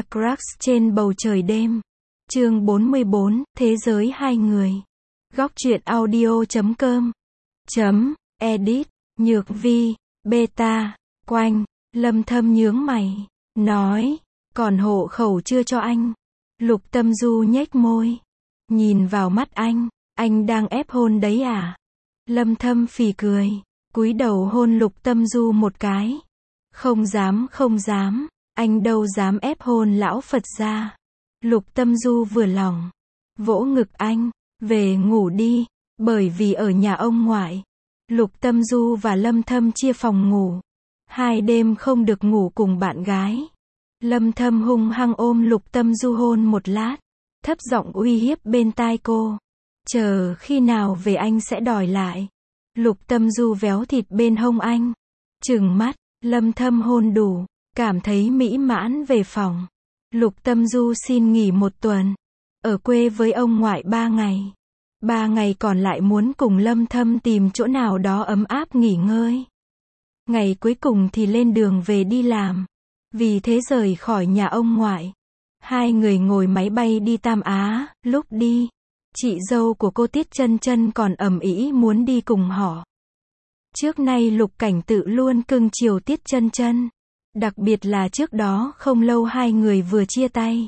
Star Crush trên bầu trời đêm. Chương 44, Thế giới hai người. Góc truyện audio.com Edit, Nhược Vi, Beta, Quanh, Lâm Thâm nhướng mày, nói, còn hộ khẩu chưa cho anh. Lục Tâm Du nhếch môi, nhìn vào mắt anh đang ép hôn đấy à? Lâm Thâm phì cười, cúi đầu hôn Lục Tâm Du một cái. Không dám, anh đâu dám ép hôn lão Phật gia. Lục Tâm Du vừa lòng, vỗ ngực anh, về ngủ đi, bởi vì ở nhà ông ngoại, Lục Tâm Du và Lâm Thâm chia phòng ngủ. 2 đêm không được ngủ cùng bạn gái. Lâm Thâm hung hăng ôm Lục Tâm Du hôn một lát, thấp giọng uy hiếp bên tai cô. Chờ khi nào về anh sẽ đòi lại. Lục Tâm Du véo thịt bên hông anh, trừng mắt. Lâm Thâm hôn đủ, cảm thấy mỹ mãn về phòng. Lục Tâm Du xin nghỉ 1 tuần, ở quê với ông ngoại 3 ngày. 3 ngày còn lại muốn cùng Lâm Thâm tìm chỗ nào đó ấm áp nghỉ ngơi. Ngày cuối cùng thì lên đường về đi làm. Vì thế rời khỏi nhà ông ngoại. 2 người ngồi máy bay đi Tam Á. Lúc đi, chị dâu của cô Tiết Chân Chân còn ầm ĩ muốn đi cùng họ. Trước nay Lục Cảnh Tự luôn cưng chiều Tiết Chân Chân. Đặc biệt là trước đó không lâu 2 người vừa chia tay.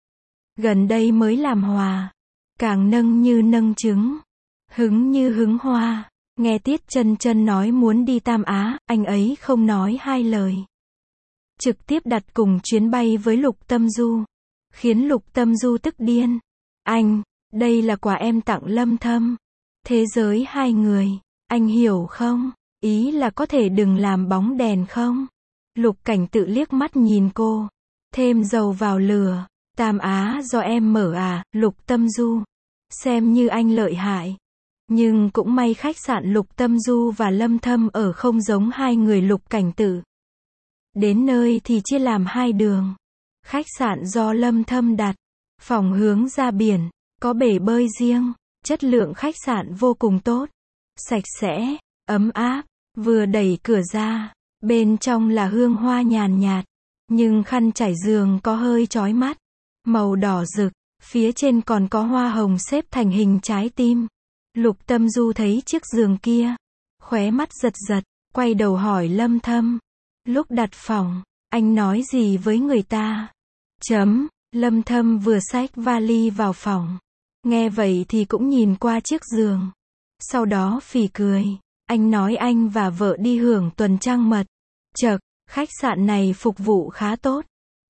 Gần đây mới làm hòa. Càng nâng như nâng trứng, hứng như hứng hoa. Nghe Tiết Chân Chân nói muốn đi Tam Á, anh ấy không nói 2 lời. Trực tiếp đặt cùng chuyến bay với Lục Tâm Du. Khiến Lục Tâm Du tức điên. Anh, đây là quà em tặng Lâm Thâm. Thế giới hai người. Anh hiểu không? Ý là có thể đừng làm bóng đèn không? Lục Cảnh Tự liếc mắt nhìn cô. Thêm dầu vào lửa. Tam Á do em mở à? Lục Tâm Du. Xem như anh lợi hại. Nhưng cũng may khách sạn Lục Tâm Du và Lâm Thâm ở không giống 2 người Lục Cảnh Tự. Đến nơi thì chia làm 2 đường. Khách sạn do Lâm Thâm đặt. Phòng hướng ra biển. Có bể bơi riêng. Chất lượng khách sạn vô cùng tốt. Sạch sẽ, ấm áp. Vừa đẩy cửa ra, bên trong là hương hoa nhàn nhạt, nhưng khăn trải giường có hơi chói mắt, màu đỏ rực, phía trên còn có hoa hồng xếp thành hình trái tim. Lục Tâm Du thấy chiếc giường kia, khóe mắt giật giật, quay đầu hỏi Lâm Thâm, lúc đặt phòng, anh nói gì với người ta? Lâm Thâm vừa xách vali vào phòng, nghe vậy thì cũng nhìn qua chiếc giường, sau đó phì cười. Anh nói anh và vợ đi hưởng tuần trăng mật. Chậc, khách sạn này phục vụ khá tốt.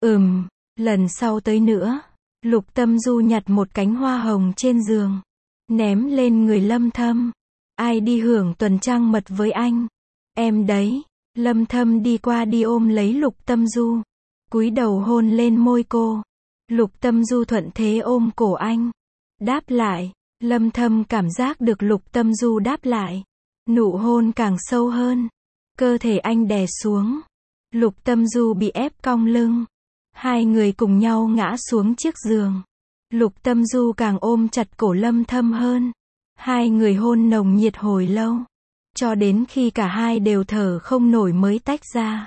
Lần sau tới nữa. Lục Tâm Du nhặt một cánh hoa hồng trên giường, ném lên người Lâm Thâm. Ai đi hưởng tuần trăng mật với anh? Em đấy. Lâm Thâm đi qua đi ôm lấy Lục Tâm Du, cúi đầu hôn lên môi cô. Lục Tâm Du thuận thế ôm cổ anh, đáp lại. Lâm Thâm cảm giác được Lục Tâm Du đáp lại. Nụ hôn càng sâu hơn. Cơ thể anh đè xuống. Lục Tâm Du bị ép cong lưng. 2 người cùng nhau ngã xuống chiếc giường. Lục Tâm Du càng ôm chặt cổ Lâm Thâm hơn. 2 người hôn nồng nhiệt hồi lâu. Cho đến khi cả hai đều thở không nổi mới tách ra.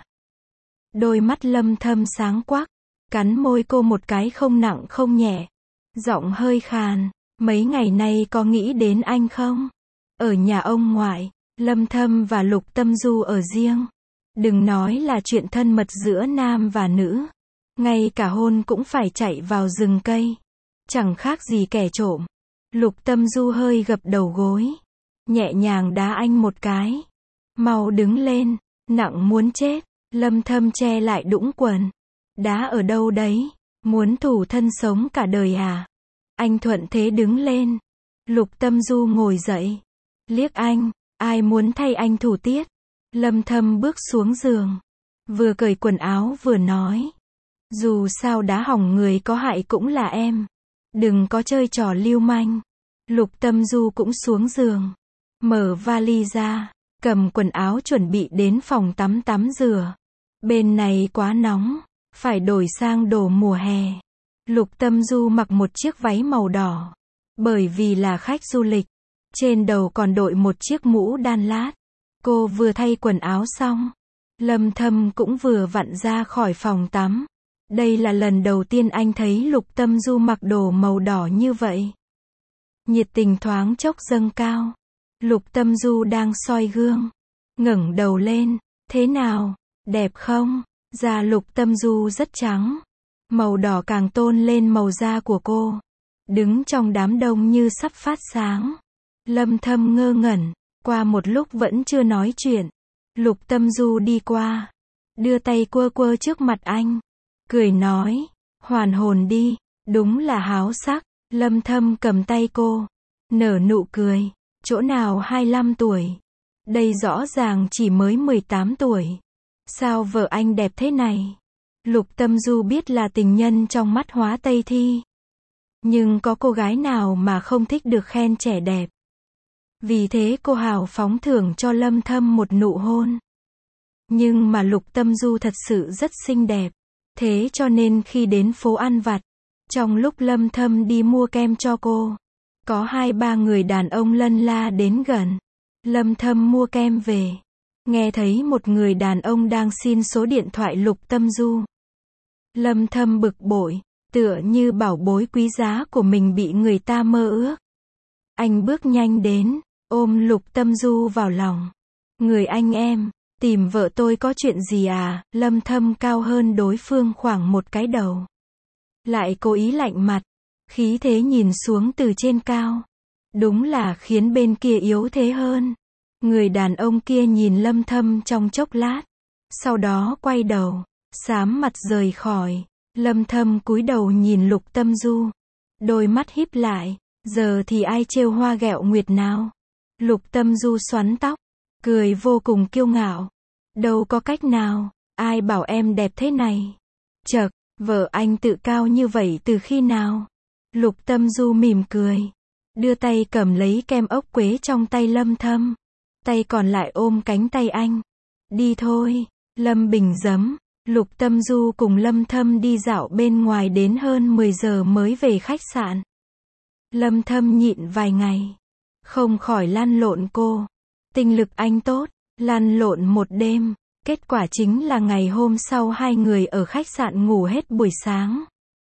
Đôi mắt Lâm Thâm sáng quắc. Cắn môi cô một cái không nặng không nhẹ. Giọng hơi khàn. Mấy ngày nay có nghĩ đến anh không? Ở nhà ông ngoại, Lâm Thâm và Lục Tâm Du ở riêng. Đừng nói là chuyện thân mật giữa nam và nữ. Ngay cả hôn cũng phải chạy vào rừng cây. Chẳng khác gì kẻ trộm. Lục Tâm Du hơi gập đầu gối. Nhẹ nhàng đá anh một cái. Mau đứng lên, nặng muốn chết. Lâm Thâm che lại đũng quần. Đá ở đâu đấy? Muốn thủ thân sống cả đời à? Anh thuận thế đứng lên. Lục Tâm Du ngồi dậy. Liếc anh, ai muốn thay anh thủ tiết? Lâm Thâm bước xuống giường, vừa cởi quần áo vừa nói. Dù sao đá hỏng người có hại cũng là em. Đừng có chơi trò lưu manh. Lục Tâm Du cũng xuống giường, mở vali ra, cầm quần áo chuẩn bị đến phòng tắm rửa. Bên này quá nóng, phải đổi sang đồ mùa hè. Lục Tâm Du mặc một chiếc váy màu đỏ, bởi vì là khách du lịch. Trên đầu còn đội một chiếc mũ đan lát. Cô vừa thay quần áo xong, Lâm Thâm cũng vừa vặn ra khỏi phòng tắm. Đây là lần đầu tiên anh thấy Lục Tâm Du mặc đồ màu đỏ như vậy. Nhiệt tình thoáng chốc dâng cao. Lục Tâm Du đang soi gương. Ngẩng đầu lên. Thế nào? Đẹp không? Da Lục Tâm Du rất trắng. Màu đỏ càng tôn lên màu da của cô. Đứng trong đám đông như sắp phát sáng. Lâm Thâm ngơ ngẩn. Qua một lúc vẫn chưa nói chuyện. Lục Tâm Du đi qua. Đưa tay quơ quơ trước mặt anh. Cười nói. Hoàn hồn đi. Đúng là háo sắc. Lâm Thâm cầm tay cô. Nở nụ cười. Chỗ nào 25 tuổi. Đây rõ ràng chỉ mới 18 tuổi. Sao vợ anh đẹp thế này? Lục Tâm Du biết là tình nhân trong mắt Hóa Tây Thi. Nhưng có cô gái nào mà không thích được khen trẻ đẹp. Vì thế cô hào phóng thưởng cho Lâm Thâm một nụ hôn. Nhưng mà Lục Tâm Du thật sự rất xinh đẹp. Thế cho nên khi đến phố ăn vặt, trong lúc Lâm Thâm đi mua kem cho cô, có 2-3 người đàn ông lân la đến gần. Lâm Thâm mua kem về. Nghe thấy một người đàn ông đang xin số điện thoại Lục Tâm Du. Lâm Thâm bực bội, tựa như bảo bối quý giá của mình bị người ta mơ ước. Anh bước nhanh đến, ôm Lục Tâm Du vào lòng. Người anh em, tìm vợ tôi có chuyện gì à? Lâm Thâm cao hơn đối phương khoảng một cái đầu. Lại cố ý lạnh mặt, khí thế nhìn xuống từ trên cao. Đúng là khiến bên kia yếu thế hơn. Người đàn ông kia nhìn Lâm Thâm trong chốc lát. Sau đó quay đầu, xám mặt rời khỏi. Lâm Thâm cúi đầu nhìn Lục Tâm Du. Đôi mắt híp lại. Giờ thì ai trêu hoa ghẹo nguyệt nào? Lục Tâm Du xoắn tóc. Cười vô cùng kiêu ngạo. Đâu có cách nào. Ai bảo em đẹp thế này? Chậc, vợ anh tự cao như vậy từ khi nào? Lục Tâm Du mỉm cười. Đưa tay cầm lấy kem ốc quế trong tay Lâm Thâm. Tay còn lại ôm cánh tay anh. Đi thôi. Lâm Bình giấm. Lục Tâm Du cùng Lâm Thâm đi dạo bên ngoài đến hơn 10 giờ mới về khách sạn. Lâm Thâm nhịn vài ngày. Không khỏi lăn lộn cô. Tinh lực anh tốt. Lăn lộn một đêm. Kết quả chính là ngày hôm sau hai người ở khách sạn ngủ hết buổi sáng.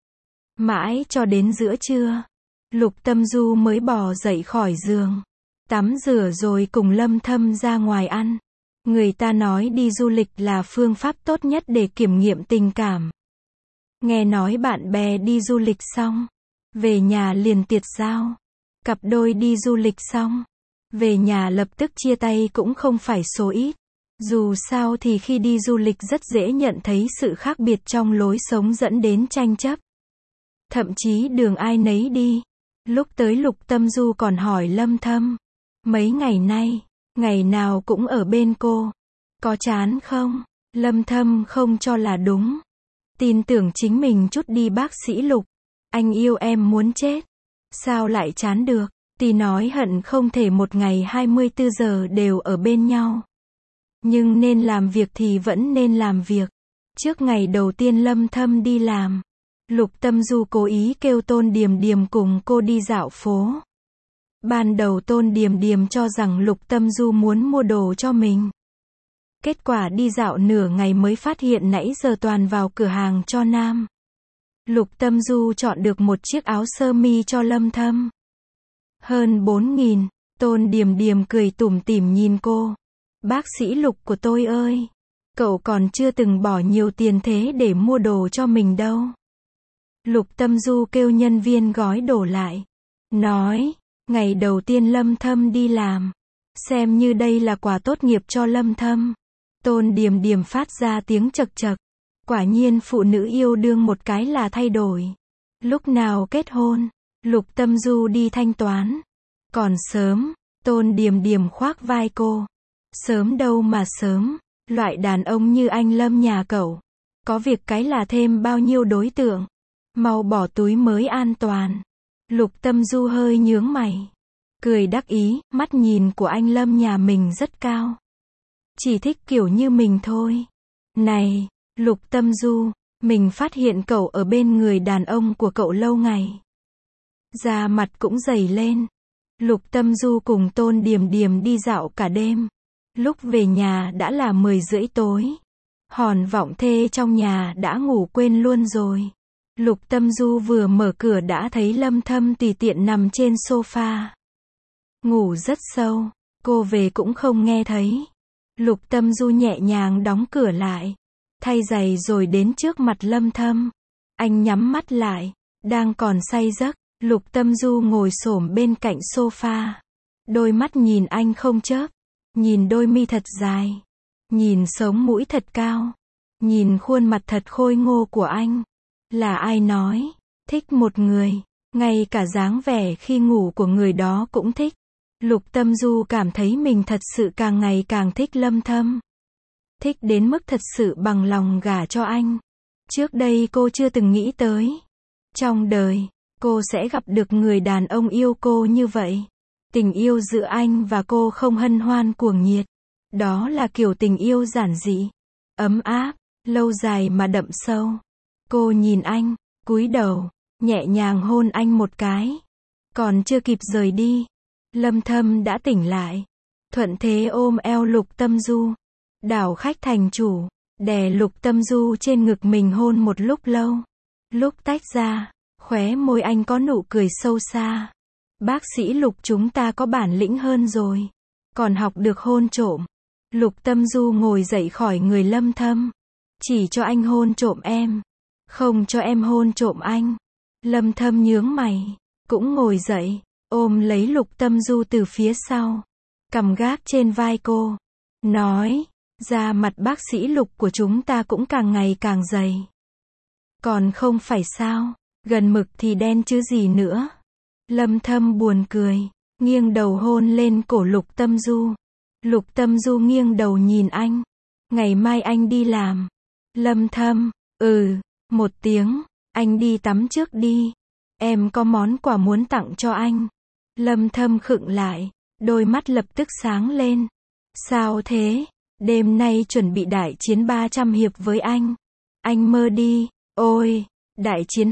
Mãi cho đến giữa trưa. Lục Tâm Du mới bò dậy khỏi giường. Tắm rửa rồi cùng Lâm Thâm ra ngoài ăn. Người ta nói đi du lịch là phương pháp tốt nhất để kiểm nghiệm tình cảm. Nghe nói bạn bè đi du lịch xong, về nhà liền tiệt giao. Cặp đôi đi du lịch xong, về nhà lập tức chia tay cũng không phải số ít. Dù sao thì khi đi du lịch rất dễ nhận thấy sự khác biệt trong lối sống dẫn đến tranh chấp. Thậm chí đường ai nấy đi. Lúc tới Lục Tâm Du còn hỏi Lâm Thâm. Mấy ngày nay, ngày nào cũng ở bên cô. Có chán không? Lâm Thâm không cho là đúng. Tin tưởng chính mình chút đi bác sĩ Lục. Anh yêu em muốn chết. Sao lại chán được? Thì nói hận không thể một ngày 24 giờ đều ở bên nhau. Nhưng nên làm việc thì vẫn nên làm việc. Trước ngày đầu tiên Lâm Thâm đi làm, Lục Tâm Du cố ý kêu Tôn Điềm Điềm cùng cô đi dạo phố. Ban đầu Tôn Điềm Điềm cho rằng Lục Tâm Du muốn mua đồ cho mình. Kết quả đi dạo nửa ngày mới phát hiện nãy giờ toàn vào cửa hàng cho nam. Lục Tâm Du chọn được một chiếc áo sơ mi cho Lâm Thâm. Hơn 4.000, Tôn Điềm Điềm cười tủm tỉm nhìn cô. Bác sĩ Lục của tôi ơi, cậu còn chưa từng bỏ nhiều tiền thế để mua đồ cho mình đâu. Lục Tâm Du kêu nhân viên gói đồ lại. Nói, ngày đầu tiên Lâm Thâm đi làm, xem như đây là quà tốt nghiệp cho Lâm Thâm. Tôn Điềm Điềm phát ra tiếng chậc chậc. Quả nhiên phụ nữ yêu đương một cái là thay đổi. Lúc nào kết hôn, Lục Tâm Du đi thanh toán. Còn sớm, Tôn Điềm Điềm khoác vai cô. Sớm đâu mà sớm, loại đàn ông như anh Lâm nhà cậu. Có việc cái là thêm bao nhiêu đối tượng. Mau bỏ túi mới an toàn. Lục Tâm Du hơi nhướng mày. Cười đắc ý, mắt nhìn của anh Lâm nhà mình rất cao. Chỉ thích kiểu như mình thôi. Này, Lục Tâm Du, mình phát hiện cậu ở bên người đàn ông của cậu lâu ngày. Da mặt cũng dày lên. Lục Tâm Du cùng Tôn Điềm Điềm đi dạo cả đêm. Lúc về nhà đã là 10 rưỡi tối. Hòn vọng thê trong nhà đã ngủ quên luôn rồi. Lục Tâm Du vừa mở cửa đã thấy Lâm Thâm tùy tiện nằm trên sofa. Ngủ rất sâu, cô về cũng không nghe thấy. Lục Tâm Du nhẹ nhàng đóng cửa lại, thay giày rồi đến trước mặt Lâm Thâm. Anh nhắm mắt lại, đang còn say giấc. Lục Tâm Du ngồi xổm bên cạnh sofa. Đôi mắt nhìn anh không chớp, nhìn đôi mi thật dài, nhìn sống mũi thật cao, nhìn khuôn mặt thật khôi ngô của anh. Là ai nói, thích một người, ngay cả dáng vẻ khi ngủ của người đó cũng thích. Lục Tâm Du cảm thấy mình thật sự càng ngày càng thích Lâm Thâm. Thích đến mức thật sự bằng lòng gả cho anh. Trước đây cô chưa từng nghĩ tới. Trong đời, cô sẽ gặp được người đàn ông yêu cô như vậy. Tình yêu giữa anh và cô không hân hoan cuồng nhiệt. Đó là kiểu tình yêu giản dị, ấm áp, lâu dài mà đậm sâu. Cô nhìn anh, cúi đầu, nhẹ nhàng hôn anh một cái. Còn chưa kịp rời đi, Lâm Thâm đã tỉnh lại. Thuận thế ôm eo Lục Tâm Du, đảo khách thành chủ, đè Lục Tâm Du trên ngực mình hôn một lúc lâu. Lúc tách ra, khóe môi anh có nụ cười sâu xa. Bác sĩ Lục, chúng ta có bản lĩnh hơn rồi, còn học được hôn trộm. Lục Tâm Du ngồi dậy khỏi người Lâm Thâm. Chỉ cho anh hôn trộm em, không cho em hôn trộm anh. Lâm Thâm nhướng mày, cũng ngồi dậy, ôm lấy Lục Tâm Du từ phía sau, cầm gác trên vai cô, nói, da mặt bác sĩ Lục của chúng ta cũng càng ngày càng dày. Còn không phải sao, gần mực thì đen chứ gì nữa. Lâm Thâm buồn cười, nghiêng đầu hôn lên cổ Lục Tâm Du. Lục Tâm Du nghiêng đầu nhìn anh. Ngày mai anh đi làm. Lâm Thâm, một tiếng, anh đi tắm trước đi. Em có món quà muốn tặng cho anh. Lâm Thâm khựng lại, đôi mắt lập tức sáng lên. Sao thế? Đêm nay chuẩn bị đại chiến 300 hiệp với anh. Anh mơ đi. Ôi, đại chiến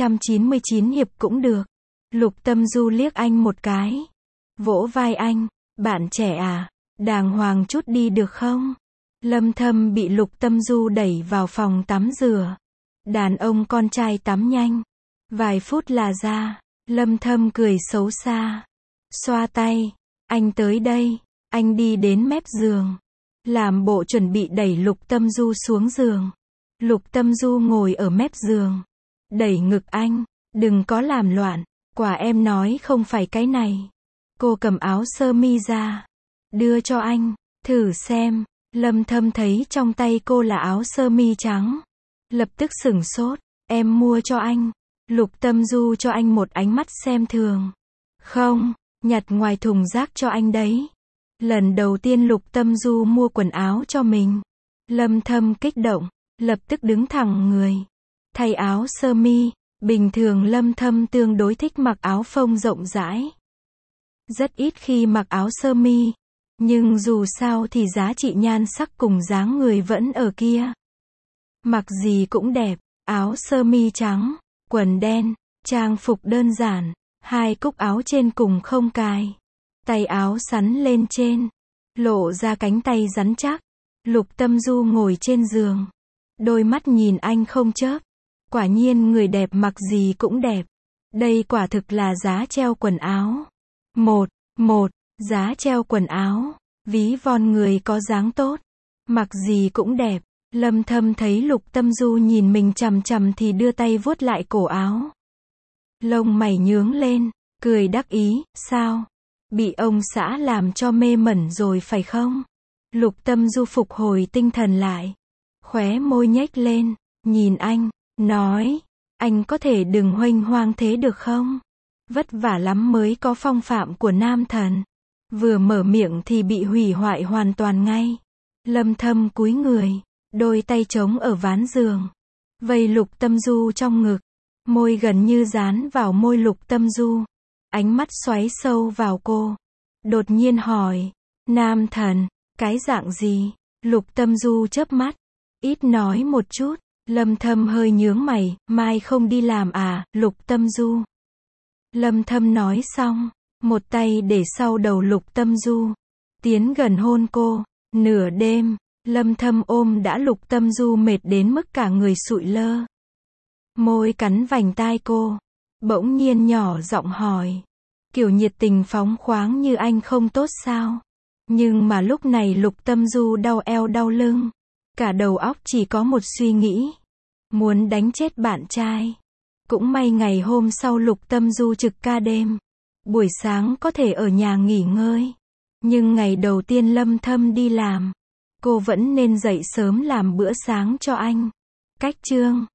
299 hiệp cũng được. Lục Tâm Du liếc anh một cái, vỗ vai anh, bạn trẻ à, đàng hoàng chút đi được không? Lâm Thâm bị Lục Tâm Du đẩy vào phòng tắm rửa. Đàn ông con trai tắm nhanh, vài phút là ra. Lâm Thâm cười xấu xa, xoa tay, anh tới đây. Anh đi đến mép giường, làm bộ chuẩn bị đẩy Lục Tâm Du xuống giường. Lục Tâm Du ngồi ở mép giường, đẩy ngực anh, đừng có làm loạn. Quả em nói không phải cái này. Cô cầm áo sơ mi ra, đưa cho anh, thử xem. Lâm Thâm thấy trong tay cô là áo sơ mi trắng, lập tức sửng sốt. Em mua cho anh. Lục Tâm Du cho anh một ánh mắt xem thường. Không, nhặt ngoài thùng rác cho anh đấy. Lần đầu tiên Lục Tâm Du mua quần áo cho mình. Lâm Thâm kích động, lập tức đứng thẳng người, thay áo sơ mi. Bình thường Lâm Thâm tương đối thích mặc áo phông rộng rãi, rất ít khi mặc áo sơ mi, nhưng dù sao thì giá trị nhan sắc cùng dáng người vẫn ở kia. Mặc gì cũng đẹp, áo sơ mi trắng, quần đen, trang phục đơn giản, hai cúc áo trên cùng không cài, tay áo sắn lên trên, lộ ra cánh tay rắn chắc. Lục Tâm Du ngồi trên giường, đôi mắt nhìn anh không chớp. Quả nhiên người đẹp mặc gì cũng đẹp. Đây quả thực là giá treo quần áo. Giá treo quần áo. Ví von người có dáng tốt. Mặc gì cũng đẹp. Lâm Thâm thấy Lục Tâm Du nhìn mình chằm chằm thì đưa tay vuốt lại cổ áo. Lông mày nhướng lên, cười đắc ý, sao? Bị ông xã làm cho mê mẩn rồi phải không? Lục Tâm Du phục hồi tinh thần lại. Khóe môi nhếch lên, nhìn anh. Nói, anh có thể đừng huênh hoang thế được không? Vất vả lắm mới có phong phạm của nam thần. Vừa mở miệng thì bị hủy hoại hoàn toàn ngay. Lâm Thâm cúi người, đôi tay trống ở ván giường, vây Lục Tâm Du trong ngực, môi gần như dán vào môi Lục Tâm Du, ánh mắt xoáy sâu vào cô. Đột nhiên hỏi, nam thần, cái dạng gì? Lục Tâm Du chớp mắt, ít nói một chút. Lâm Thâm hơi nhướng mày, mai không đi làm à, Lục Tâm Du. Lâm Thâm nói xong, một tay để sau đầu Lục Tâm Du, tiến gần hôn cô. Nửa đêm, Lâm Thâm ôm đã Lục Tâm Du mệt đến mức cả người sụi lơ. Môi cắn vành tai cô. Bỗng nhiên nhỏ giọng hỏi. Kiểu nhiệt tình phóng khoáng như anh không tốt sao? Nhưng mà lúc này Lục Tâm Du đau eo đau lưng. Cả đầu óc chỉ có một suy nghĩ. Muốn đánh chết bạn trai. Cũng may ngày hôm sau Lục Tâm Du trực ca đêm. Buổi sáng có thể ở nhà nghỉ ngơi. Nhưng ngày đầu tiên Lâm Thâm đi làm. Cô vẫn nên dậy sớm làm bữa sáng cho anh. Cách chương